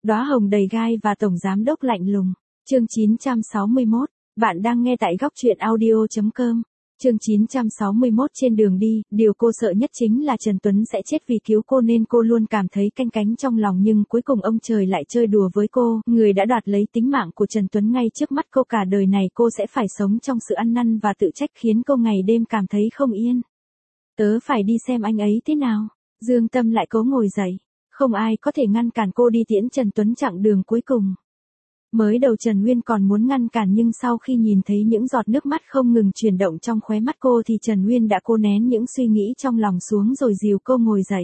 Đóa hồng đầy gai và tổng giám đốc lạnh lùng. Chương 961, bạn đang nghe tại góc truyện audio.com. Chương 961 trên đường đi, điều cô sợ nhất chính là Trần Tuấn sẽ chết vì cứu cô nên cô luôn cảm thấy canh cánh trong lòng, nhưng cuối cùng ông trời lại chơi đùa với cô, người đã đoạt lấy tính mạng của Trần Tuấn ngay trước mắt cô, cả đời này cô sẽ phải sống trong sự ăn năn và tự trách khiến cô ngày đêm cảm thấy không yên. Tớ phải đi xem anh ấy thế nào. Dương Tâm lại cố ngồi dậy. Không ai có thể ngăn cản cô đi tiễn Trần Tuấn chặng đường cuối cùng. Mới đầu Trần Nguyên còn muốn ngăn cản, nhưng sau khi nhìn thấy những giọt nước mắt không ngừng chuyển động trong khóe mắt cô thì Trần Nguyên đã cố nén những suy nghĩ trong lòng xuống rồi dìu cô ngồi dậy.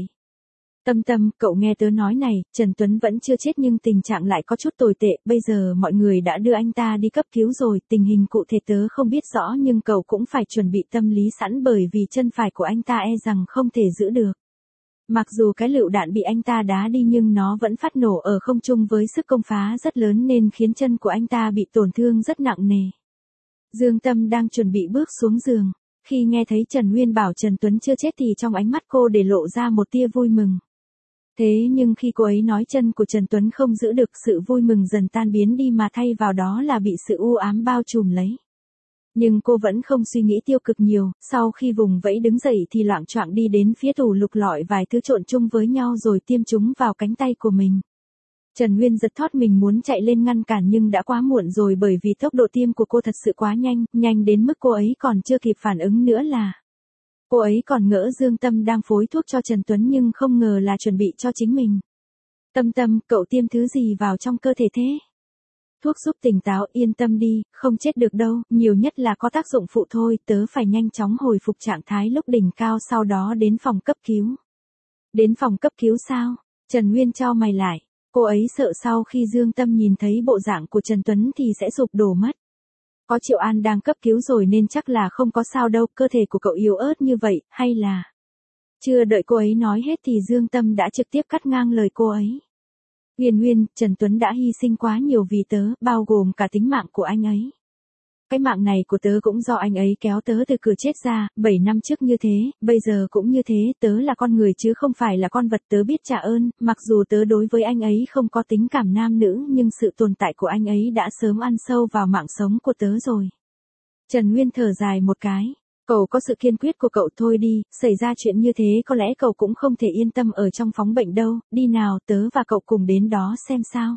Tâm Tâm, cậu nghe tớ nói này, Trần Tuấn vẫn chưa chết nhưng tình trạng lại có chút tồi tệ, bây giờ mọi người đã đưa anh ta đi cấp cứu rồi, tình hình cụ thể tớ không biết rõ nhưng cậu cũng phải chuẩn bị tâm lý sẵn bởi vì chân phải của anh ta e rằng không thể giữ được. Mặc dù cái lựu đạn bị anh ta đá đi nhưng nó vẫn phát nổ ở không trung với sức công phá rất lớn nên khiến chân của anh ta bị tổn thương rất nặng nề. Dương Tâm đang chuẩn bị bước xuống giường. Khi nghe thấy Trần Nguyên bảo Trần Tuấn chưa chết thì trong ánh mắt cô để lộ ra một tia vui mừng. Thế nhưng khi cô ấy nói chân của Trần Tuấn không giữ được, sự vui mừng dần tan biến đi mà thay vào đó là bị sự u ám bao trùm lấy. Nhưng cô vẫn không suy nghĩ tiêu cực nhiều, sau khi vùng vẫy đứng dậy thì loạng choạng đi đến phía tủ lục lọi vài thứ trộn chung với nhau rồi tiêm chúng vào cánh tay của mình. Trần Nguyên giật thót mình muốn chạy lên ngăn cản nhưng đã quá muộn rồi bởi vì tốc độ tiêm của cô thật sự quá nhanh, nhanh đến mức cô ấy còn chưa kịp phản ứng nữa là. Cô ấy còn ngỡ Dương Tâm đang phối thuốc cho Trần Tuấn nhưng không ngờ là chuẩn bị cho chính mình. Tâm Tâm, cậu tiêm thứ gì vào trong cơ thể thế? Thuốc giúp tỉnh táo, yên tâm đi, không chết được đâu, nhiều nhất là có tác dụng phụ thôi, tớ phải nhanh chóng hồi phục trạng thái lúc đỉnh cao sau đó đến phòng cấp cứu. Đến phòng cấp cứu sao? Trần Nguyên chau mày lại, cô ấy sợ sau khi Dương Tâm nhìn thấy bộ dạng của Trần Tuấn thì sẽ sụp đổ mất. Có Triệu An đang cấp cứu rồi nên chắc là không có sao đâu, cơ thể của cậu yếu ớt như vậy, hay là... Chưa đợi cô ấy nói hết thì Dương Tâm đã trực tiếp cắt ngang lời cô ấy. Nguyên, Trần Tuấn đã hy sinh quá nhiều vì tớ, bao gồm cả tính mạng của anh ấy. Cái mạng này của tớ cũng do anh ấy kéo tớ từ cửa chết ra, 7 năm trước như thế, bây giờ cũng như thế, tớ là con người chứ không phải là con vật, tớ biết trả ơn, mặc dù tớ đối với anh ấy không có tính cảm nam nữ nhưng sự tồn tại của anh ấy đã sớm ăn sâu vào mạng sống của tớ rồi. Trần Nguyên thở dài một cái. Cậu có sự kiên quyết của cậu thôi đi, xảy ra chuyện như thế có lẽ cậu cũng không thể yên tâm ở trong phòng bệnh đâu, đi nào tớ và cậu cùng đến đó xem sao.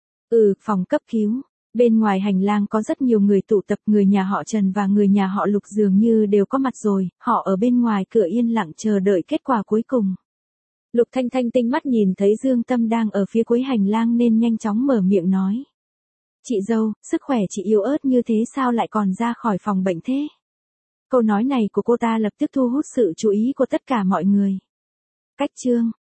Phòng cấp cứu. Bên ngoài hành lang có rất nhiều người tụ tập, người nhà họ Trần và người nhà họ Lục dường như đều có mặt rồi, họ ở bên ngoài cửa yên lặng chờ đợi kết quả cuối cùng. Lục Thanh Thanh tinh mắt nhìn thấy Dương Tâm đang ở phía cuối hành lang nên nhanh chóng mở miệng nói. Chị dâu, sức khỏe chị yếu ớt như thế sao lại còn ra khỏi phòng bệnh thế? Câu nói này của cô ta lập tức thu hút sự chú ý của tất cả mọi người. Cách chương